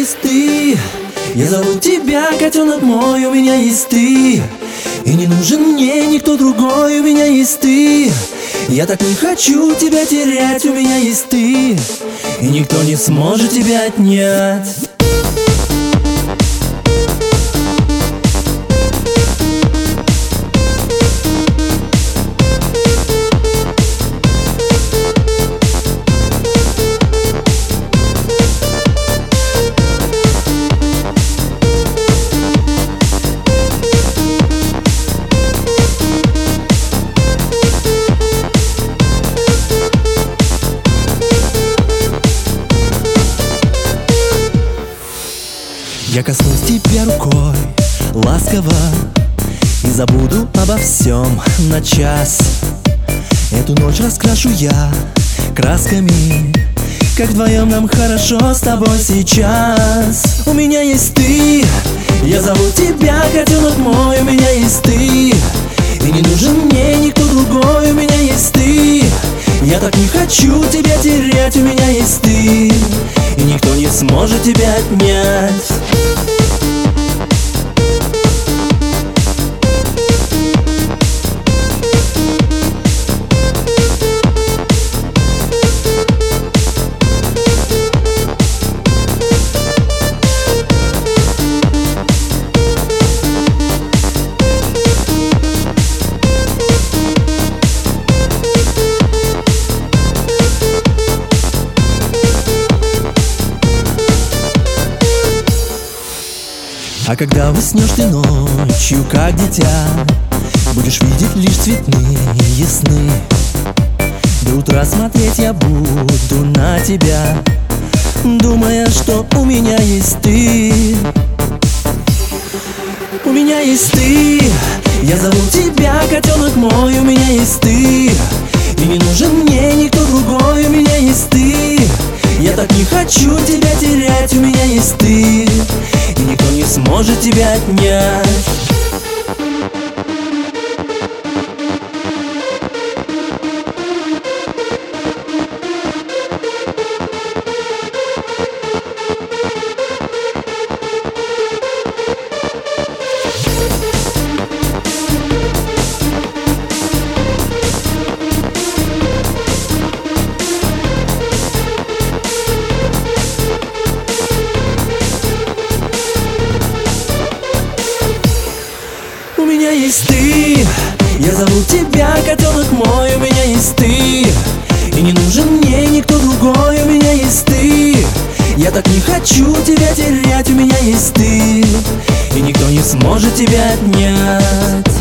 есть ты. Я зову тебя, котенок мой, у меня есть ты. И не нужен мне никто другой, у меня есть ты. Я так не хочу тебя терять, у меня есть ты. И никто не сможет тебя отнять. Я коснусь тебя рукой ласково и забуду обо всем на час. Эту ночь раскрашу я красками, как вдвоем нам хорошо с тобой сейчас. У меня есть ты, я зову тебя, котенок мой, у меня есть ты. И не нужен мне никто другой, у меня есть ты. Я так не хочу тебя терять, у меня есть ты. И никто не сможет тебя отнять. А когда уснешь ты ночью, как дитя, будешь видеть лишь цветные сны. До утра смотреть я буду на тебя, думая, что у меня есть ты. У меня есть ты, я зову тебя, котенок мой, у меня есть ты. И не нужен мне никто другой, у меня есть ты. Я так не хочу тебя терять, у меня есть ты. И никто не сможет тебя отнять. У меня есть ты, я зову тебя, котенок мой, у меня есть ты. И не нужен мне никто другой, у меня есть ты. Я так не хочу тебя терять, у меня есть ты. И никто не сможет тебя отнять.